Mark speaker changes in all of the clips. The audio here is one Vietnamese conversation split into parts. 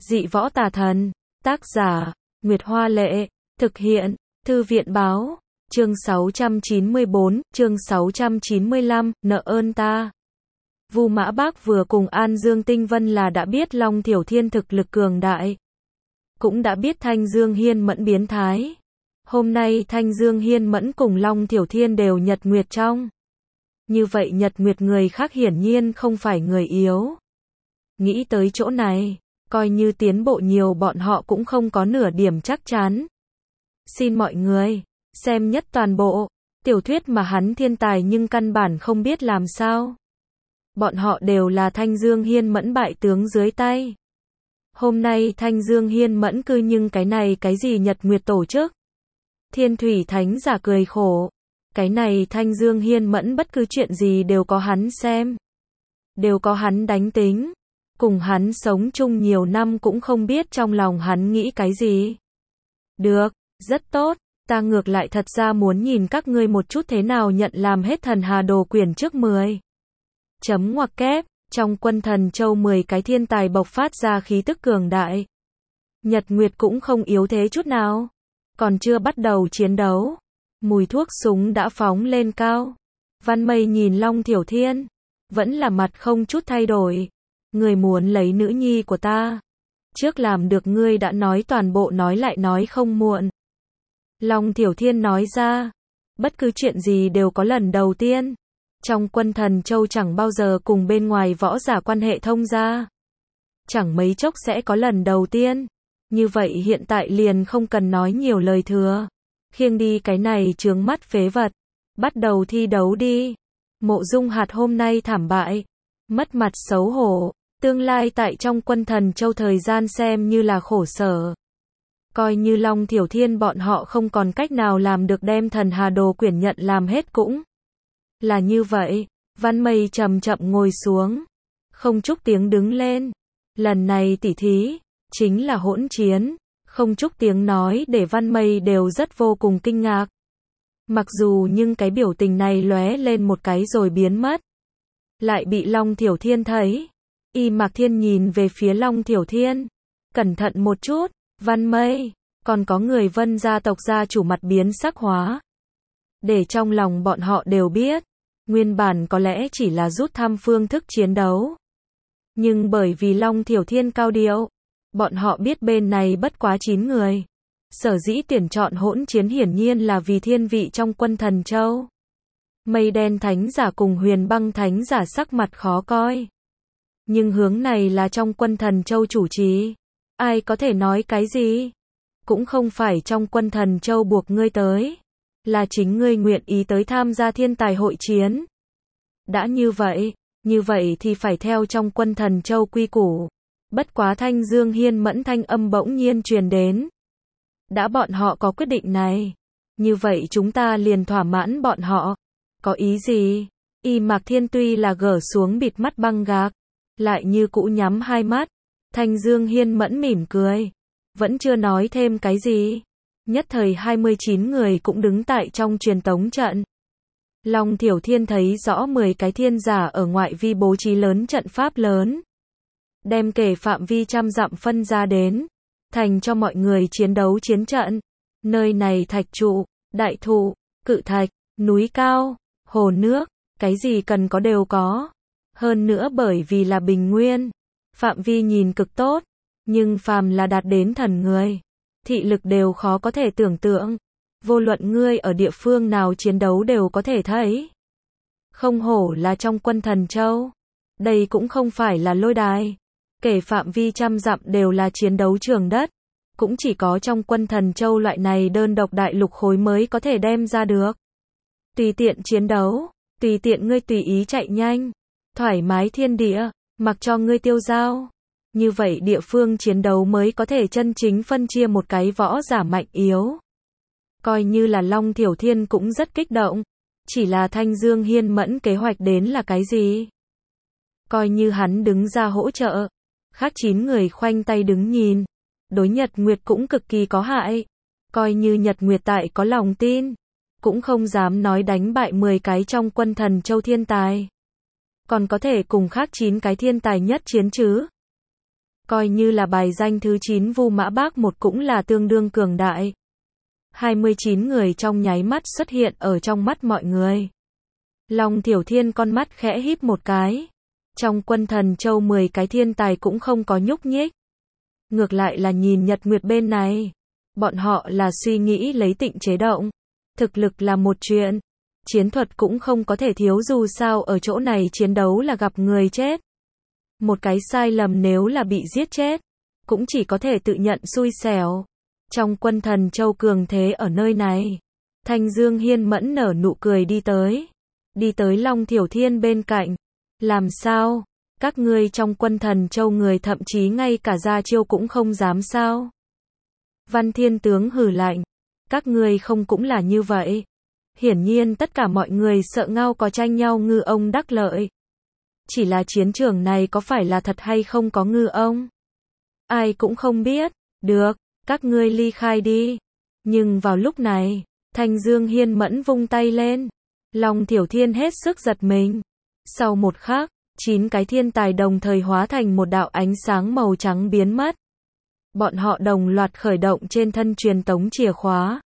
Speaker 1: Dị võ tà thần. Tác giả, Nguyệt Hoa Lệ. Thực hiện, Thư viện Báo. Chương 694, chương 695, nợ ơn ta. Vu Mã Bác vừa cùng An Dương Tinh Vân là đã biết Long Thiểu Thiên thực lực cường đại. Cũng đã biết Thanh Dương Hiên Mẫn biến thái. Hôm nay Thanh Dương Hiên Mẫn cùng Long Thiểu Thiên đều nhật nguyệt trong. Như vậy nhật nguyệt người khác hiển nhiên không phải người yếu. Nghĩ tới chỗ này, coi như tiến bộ nhiều bọn họ cũng không có nửa điểm chắc chắn. Xin mọi người, xem nhất toàn bộ, tiểu thuyết mà hắn thiên tài nhưng căn bản không biết làm sao. Bọn họ đều là Thanh Dương Hiên Mẫn bại tướng dưới tay. Hôm nay Thanh Dương Hiên Mẫn cư nhưng cái này cái gì nhật nguyệt tổ chức. Thiên Thủy Thánh giả cười khổ. Cái này Thanh Dương Hiên Mẫn bất cứ chuyện gì đều có hắn xem. Đều có hắn đánh tính. Cùng hắn sống chung nhiều năm cũng không biết trong lòng hắn nghĩ cái gì. Được, rất tốt, ta ngược lại thật ra muốn nhìn các ngươi một chút thế nào nhận làm hết thần hà đồ quyển trước 10. Chấm ngoặc kép, trong quân thần châu 10 cái thiên tài bộc phát ra khí tức cường đại. Nhật Nguyệt cũng không yếu thế chút nào. Còn chưa bắt đầu chiến đấu. Mùi thuốc súng đã phóng lên cao. Văn Mây nhìn Long Thiểu Thiên. Vẫn là mặt không chút thay đổi. Người muốn lấy nữ nhi của ta. Trước làm được ngươi đã nói toàn bộ nói lại nói không muộn. Long Thiểu Thiên nói ra. Bất cứ chuyện gì đều có lần đầu tiên. Trong quân thần châu chẳng bao giờ cùng bên ngoài võ giả quan hệ thông ra. Chẳng mấy chốc sẽ có lần đầu tiên. Như vậy hiện tại liền không cần nói nhiều lời thừa. Khiêng đi cái này chướng mắt phế vật. Bắt đầu thi đấu đi. Mộ Dung Hạt hôm nay thảm bại. Mất mặt xấu hổ. Tương lai tại trong quân thần châu thời gian xem như là khổ sở. Coi như Long Thiểu Thiên bọn họ không còn cách nào làm được đem thần hà đồ quyển nhận làm hết cũng. Là như vậy. Văn Mây chậm chậm ngồi xuống. Không chúc tiếng đứng lên. Lần này tỉ thí. Chính là hỗn chiến. Không chúc tiếng nói để Văn Mây đều rất vô cùng kinh ngạc. Mặc dù nhưng cái biểu tình này lóe lên một cái rồi biến mất. Lại bị Long Thiểu Thiên thấy. Y Mạc Thiên nhìn về phía Long Thiểu Thiên. Cẩn thận một chút, Văn Mây. Còn có người Vân gia tộc gia chủ mặt biến sắc hóa. Để trong lòng bọn họ đều biết. Nguyên bản có lẽ chỉ là rút thăm phương thức chiến đấu. Nhưng bởi vì Long Thiểu Thiên cao điệu. Bọn họ biết bên này bất quá 9 người. Sở dĩ tuyển chọn hỗn chiến hiển nhiên là vì thiên vị trong quân thần châu. Mây đen thánh giả cùng huyền băng thánh giả sắc mặt khó coi. Nhưng hướng này là trong quân thần châu chủ trì. Ai có thể nói cái gì? Cũng không phải trong quân thần châu buộc ngươi tới. Là chính ngươi nguyện ý tới tham gia thiên tài hội chiến. Đã như vậy thì phải theo trong quân thần châu quy củ. Bất quá Thanh Dương Hiên Mẫn thanh âm bỗng nhiên truyền đến. Đã bọn họ có quyết định này. Như vậy chúng ta liền thỏa mãn bọn họ. Có ý gì? Y Mạc Thiên tuy là gỡ xuống bịt mắt băng gạc. Lại như cũ nhắm hai mắt. Thanh Dương Hiên Mẫn mỉm cười. Vẫn chưa nói thêm cái gì. Nhất thời 29 người cũng đứng tại trong truyền tống trận. Long Thiểu Thiên thấy rõ 10 cái thiên giả ở ngoại vi bố trí lớn trận pháp lớn. Đem kể phạm vi trăm dặm phân ra đến. Thành cho mọi người chiến đấu chiến trận. Nơi này thạch trụ, đại thụ, cự thạch, núi cao, hồ nước, cái gì cần có đều có. Hơn nữa bởi vì là bình nguyên. Phạm vi nhìn cực tốt. Nhưng phàm là đạt đến thần người. Thị lực đều khó có thể tưởng tượng. Vô luận ngươi ở địa phương nào chiến đấu đều có thể thấy. Không hổ là trong quân thần châu. Đây cũng không phải là lôi đài. Kể phạm vi trăm dặm đều là chiến đấu trường đất. Cũng chỉ có trong quân thần châu loại này đơn độc đại lục khối mới có thể đem ra được. Tùy tiện chiến đấu. Tùy tiện ngươi tùy ý chạy nhanh. Thoải mái thiên địa. Mặc cho ngươi tiêu dao. Như vậy địa phương chiến đấu mới có thể chân chính phân chia một cái võ giả mạnh yếu. Coi như là Long Thiểu Thiên cũng rất kích động. Chỉ là Thanh Dương Hiên Mẫn kế hoạch đến là cái gì? Coi như hắn đứng ra hỗ trợ. Khác 9 người khoanh tay đứng nhìn. Đối Nhật Nguyệt cũng cực kỳ có hại. Coi như Nhật Nguyệt tại có lòng tin. Cũng không dám nói đánh bại 10 cái trong quân thần châu thiên tài. Còn có thể cùng khác 9 cái thiên tài nhất chiến chứ. Coi như là bài danh thứ 9 Vu Mã Bác một cũng là tương đương cường đại. 29 người trong nháy mắt xuất hiện ở trong mắt mọi người. Long Thiểu Thiên con mắt khẽ híp một cái. Trong Quân Thần Châu 10 cái thiên tài cũng không có nhúc nhích. Ngược lại là nhìn Nhật Nguyệt bên này. Bọn họ là suy nghĩ lấy Tịnh chế động. Thực lực là một chuyện. Chiến thuật cũng không có thể thiếu, dù sao ở chỗ này chiến đấu là gặp người chết. Một cái sai lầm nếu là bị giết chết, cũng chỉ có thể tự nhận xui xẻo. Trong Quân Thần Châu cường thế ở nơi này. Thanh Dương Hiên Mẫn nở nụ cười đi tới. Đi tới Long Thiểu Thiên bên cạnh. Làm sao? Các ngươi trong Quân Thần Châu người thậm chí ngay cả ra chiêu cũng không dám sao? Văn Thiên Tướng hừ lạnh. Các ngươi không cũng là như vậy. Hiển nhiên tất cả mọi người sợ ngao có tranh nhau ngư ông đắc lợi. Chỉ là chiến trường này có phải là thật hay không có ngư ông? Ai cũng không biết. Được, các ngươi ly khai đi. Nhưng vào lúc này, Thanh Dương Hiên Mẫn vung tay lên. Long Thiểu Thiên hết sức giật mình. Sau một khắc, 9 cái thiên tài đồng thời hóa thành một đạo ánh sáng màu trắng biến mất. Bọn họ đồng loạt khởi động trên thân truyền tống chìa khóa.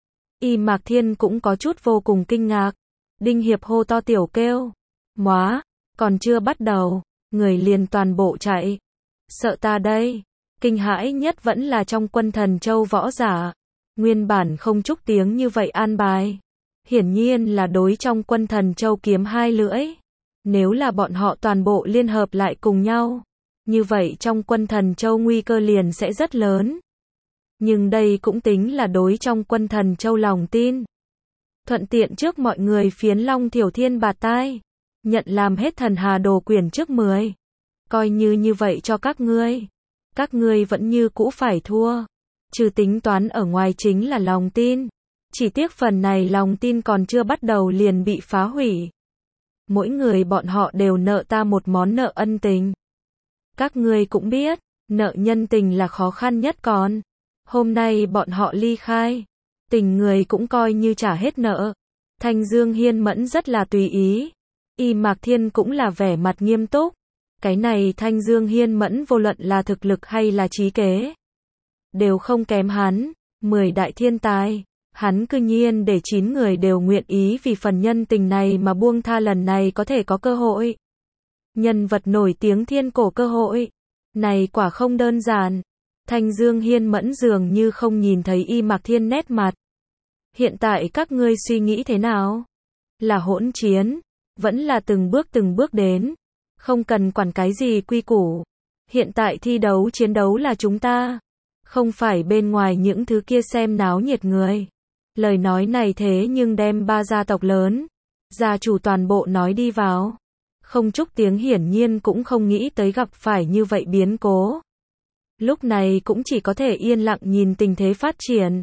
Speaker 1: Y Mạc Thiên cũng có chút vô cùng kinh ngạc. Đinh Hiệp hô to tiểu kêu. Móa, còn chưa bắt đầu, người liền toàn bộ chạy. Sợ ta đây. Kinh hãi nhất vẫn là trong Quân Thần Châu võ giả. Nguyên bản không chúc tiếng như vậy an bài. Hiển nhiên là đối trong Quân Thần Châu kiếm hai lưỡi. Nếu là bọn họ toàn bộ liên hợp lại cùng nhau, như vậy trong Quân Thần Châu nguy cơ liền sẽ rất lớn. Nhưng đây cũng tính là đối trong Quân Thần Châu lòng tin. Thuận tiện trước mọi người phiến Long Thiểu Thiên bạt tai. Nhận làm hết Thần Hà Đồ quyển trước 10. Coi như vậy cho các ngươi. Các ngươi vẫn như cũ phải thua. Trừ tính toán ở ngoài chính là lòng tin. Chỉ tiếc phần này lòng tin còn chưa bắt đầu liền bị phá hủy. Mỗi người bọn họ đều nợ ta một món nợ ân tình. Các ngươi cũng biết, nợ nhân tình là khó khăn nhất còn. Hôm nay bọn họ ly khai. Tình người cũng coi như trả hết nợ. Thanh Dương Hiên Mẫn rất là tùy ý. Y Mạc Thiên cũng là vẻ mặt nghiêm túc. Cái này Thanh Dương Hiên Mẫn vô luận là thực lực hay là trí kế, đều không kém hắn. 10 đại thiên tài. Hắn cư nhiên để 9 người đều nguyện ý vì phần nhân tình này mà buông tha lần này có thể có cơ hội. Nhân vật nổi tiếng thiên cổ cơ hội. Này quả không đơn giản. Thanh Dương Hiên Mẫn dường như không nhìn thấy Y Mạc Thiên nét mặt. Hiện tại các ngươi suy nghĩ thế nào? Là hỗn chiến, vẫn là từng bước đến. Không cần quản cái gì quy củ. Hiện tại thi đấu chiến đấu là chúng ta. Không phải bên ngoài những thứ kia xem náo nhiệt người. Lời nói này thế nhưng đem 3 gia tộc lớn, gia chủ toàn bộ nói đi vào. Không chúc tiếng hiển nhiên cũng không nghĩ tới gặp phải như vậy biến cố. Lúc này cũng chỉ có thể yên lặng nhìn tình thế phát triển.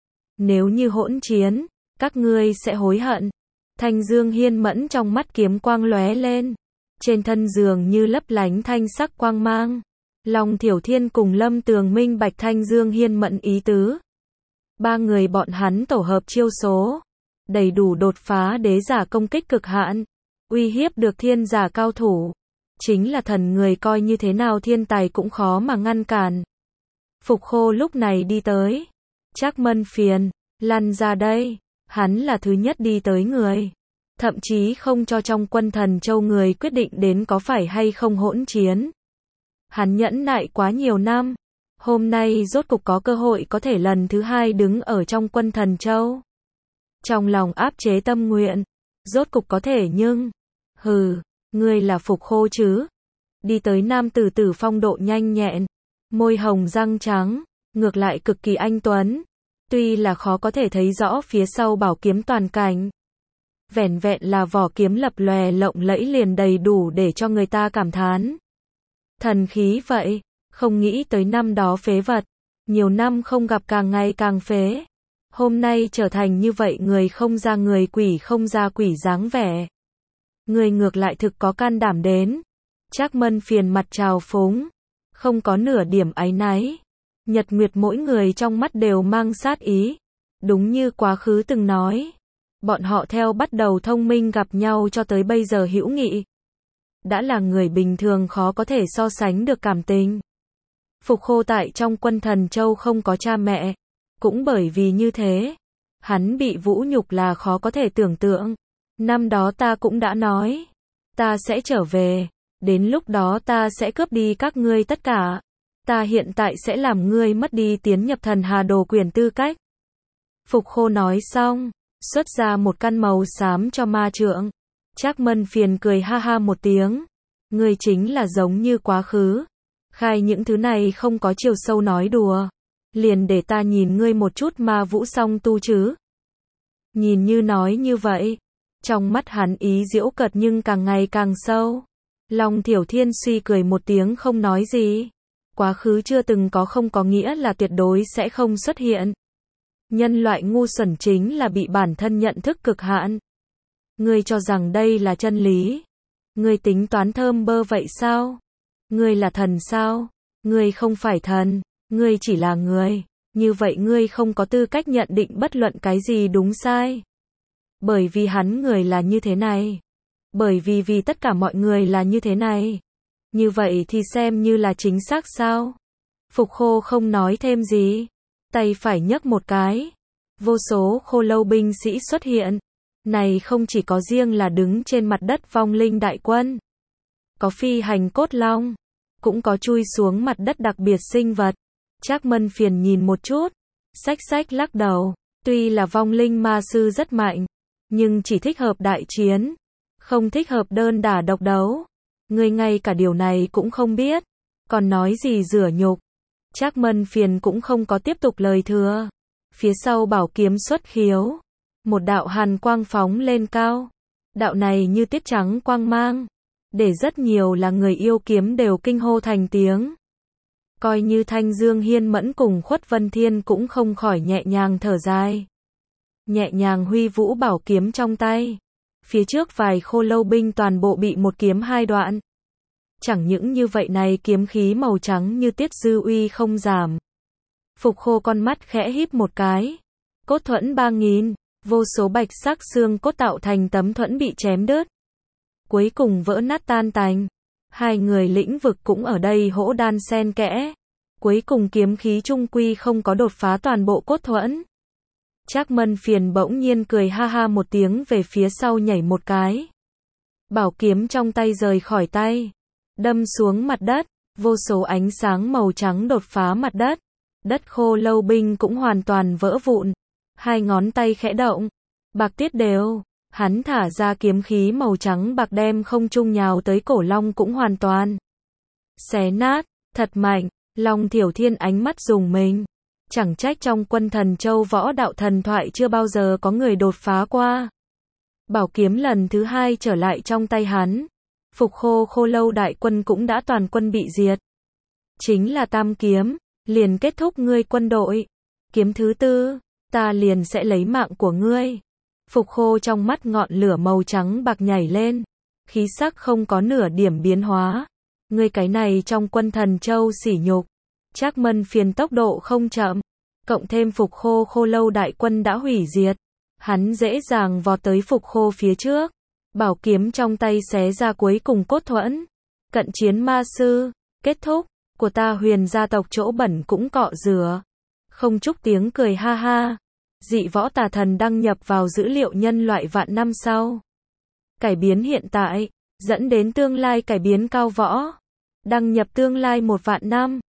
Speaker 1: Nếu như hỗn chiến, các ngươi sẽ hối hận. Thanh Dương Hiên Mẫn trong mắt kiếm quang lóe lên. Trên thân dường như lấp lánh thanh sắc quang mang. Long Thiểu Thiên cùng Lâm Tường minh bạch Thanh Dương Hiên Mẫn ý tứ. 3 người bọn hắn tổ hợp chiêu số. Đầy đủ đột phá đế giả công kích cực hạn. Uy hiếp được thiên giả cao thủ. Chính là thần người coi như thế nào thiên tài cũng khó mà ngăn cản. Phục Khô lúc này đi tới. Trác Mân phiền, lăn ra đây. Hắn là thứ nhất đi tới người. Thậm chí không cho trong Quân Thần Châu người quyết định đến có phải hay không hỗn chiến. Hắn nhẫn nại quá nhiều năm. Hôm nay rốt cục có cơ hội có thể lần thứ 2 đứng ở trong Quân Thần Châu. Trong lòng áp chế tâm nguyện. Rốt cục có thể nhưng. Hừ, ngươi là Phục Khô chứ? Đi tới nam tử tử phong độ nhanh nhẹn. Môi hồng răng trắng. Ngược lại cực kỳ anh tuấn. Tuy là khó có thể thấy rõ phía sau bảo kiếm toàn cảnh. Vẻn vẹn là vỏ kiếm lập lòe lộng lẫy liền đầy đủ để cho người ta cảm thán. Thần khí vậy, không nghĩ tới năm đó phế vật. Nhiều năm không gặp càng ngày càng phế. Hôm nay trở thành như vậy người không ra người quỷ không ra quỷ dáng vẻ. Người ngược lại thực có can đảm đến. Trác Mân phiền mặt trào phúng. Không có nửa điểm áy náy. Nhật Nguyệt mỗi người trong mắt đều mang sát ý. Đúng như quá khứ từng nói. Bọn họ theo bắt đầu thông minh gặp nhau cho tới bây giờ hữu nghị. Đã là người bình thường khó có thể so sánh được cảm tình. Phục Khô tại trong Quân Thần Châu không có cha mẹ, cũng bởi vì như thế, hắn bị vũ nhục là khó có thể tưởng tượng. Năm đó ta cũng đã nói, ta sẽ trở về, đến lúc đó ta sẽ cướp đi các ngươi tất cả. Ta hiện tại sẽ làm ngươi mất đi tiến nhập Thần Hà Đồ Quyển tư cách. Phục Khô nói xong, xuất ra một căn màu xám cho ma trượng. Trác Mân Phiền cười ha ha một tiếng. Ngươi chính là giống như quá khứ. Khai những thứ này không có chiều sâu nói đùa. Liền để ta nhìn ngươi một chút ma vũ song tu chứ. Nhìn như nói như vậy. Trong mắt hắn ý giễu cợt nhưng càng ngày càng sâu. Long Thiểu Thiên suy cười một tiếng không nói gì. Quá khứ chưa từng có không có nghĩa là tuyệt đối sẽ không xuất hiện. Nhân loại ngu xuẩn chính là bị bản thân nhận thức cực hạn. Ngươi cho rằng đây là chân lý. Ngươi tính toán thơm bơ vậy sao? Ngươi là thần sao? Ngươi không phải thần, ngươi chỉ là người. Như vậy ngươi không có tư cách nhận định bất luận cái gì đúng sai. Bởi vì hắn người là như thế này. Bởi vì tất cả mọi người là như thế này. Như vậy thì xem như là chính xác sao? Phục Khô không nói thêm gì. Tay phải nhấc một cái. Vô số khô lâu binh sĩ xuất hiện. Này không chỉ có riêng là đứng trên mặt đất vong linh đại quân. Có phi hành cốt long. Cũng có chui xuống mặt đất đặc biệt sinh vật. Trác Mân Phiền nhìn một chút. Xách lắc đầu. Tuy là vong linh ma sư rất mạnh. Nhưng chỉ thích hợp đại chiến. Không thích hợp đơn đả độc đấu. Ngươi ngay cả điều này cũng không biết. Còn nói gì rửa nhục. Trác Mân Phiền cũng không có tiếp tục lời thừa. Phía sau bảo kiếm xuất khiếu. Một đạo hàn quang phóng lên cao. Đạo này như tiết trắng quang mang. Để rất nhiều là người yêu kiếm đều kinh hô thành tiếng. Coi như Thanh Dương Hiên Mẫn cùng Khuất Vân Thiên cũng không khỏi nhẹ nhàng thở dài. Nhẹ nhàng huy vũ bảo kiếm trong tay. Phía trước vài khô lâu binh toàn bộ bị một kiếm hai đoạn. Chẳng những như vậy này kiếm khí màu trắng như tiết dư uy không giảm. Phục Khô con mắt khẽ híp một cái. Cốt thuẫn 3000, vô số bạch sắc xương cốt tạo thành tấm thuẫn bị chém đứt. Cuối cùng vỡ nát tan tành. Hai người lĩnh vực cũng ở đây hỗ đan xen kẽ. Cuối cùng kiếm khí trung quy không có đột phá toàn bộ cốt thuẫn. Trác Mân Phiền bỗng nhiên cười ha ha một tiếng về phía sau nhảy một cái. Bảo kiếm trong tay rời khỏi tay. Đâm xuống mặt đất. Vô số ánh sáng màu trắng đột phá mặt đất. Đất khô lâu binh cũng hoàn toàn vỡ vụn. Hai ngón tay khẽ động. Bạc tiết đều. Hắn thả ra kiếm khí màu trắng bạc đem không trung nhào tới cổ long cũng hoàn toàn xé nát, thật mạnh. Long Thiểu Thiên ánh mắt rùng mình. Chẳng trách trong Quân Thần Châu võ đạo thần thoại chưa bao giờ có người đột phá qua. Bảo kiếm lần thứ hai trở lại trong tay hắn. Phục khô lâu đại quân cũng đã toàn quân bị diệt. Chính là tam kiếm, liền kết thúc ngươi quân đội. Kiếm thứ tư, ta liền sẽ lấy mạng của ngươi. Phục Khô trong mắt ngọn lửa màu trắng bạc nhảy lên. Khí sắc không có nửa điểm biến hóa. Ngươi cái này trong Quân Thần Châu sỉ nhục. Trác Mân Phiền tốc độ không chậm. Cộng thêm Phục khô lâu đại quân đã hủy diệt. Hắn dễ dàng vọt tới Phục Khô phía trước. Bảo kiếm trong tay xé ra cuối cùng cốt thuẫn. Cận chiến ma sư. Kết thúc. Của ta Huyền gia tộc chỗ bẩn cũng cọ rửa. Không Trúc tiếng cười ha ha. Dị võ tà thần đăng nhập vào dữ liệu nhân loại vạn năm sau. Cải biến hiện tại, dẫn đến tương lai cải biến cao võ. Đăng nhập tương lai 1 vạn năm.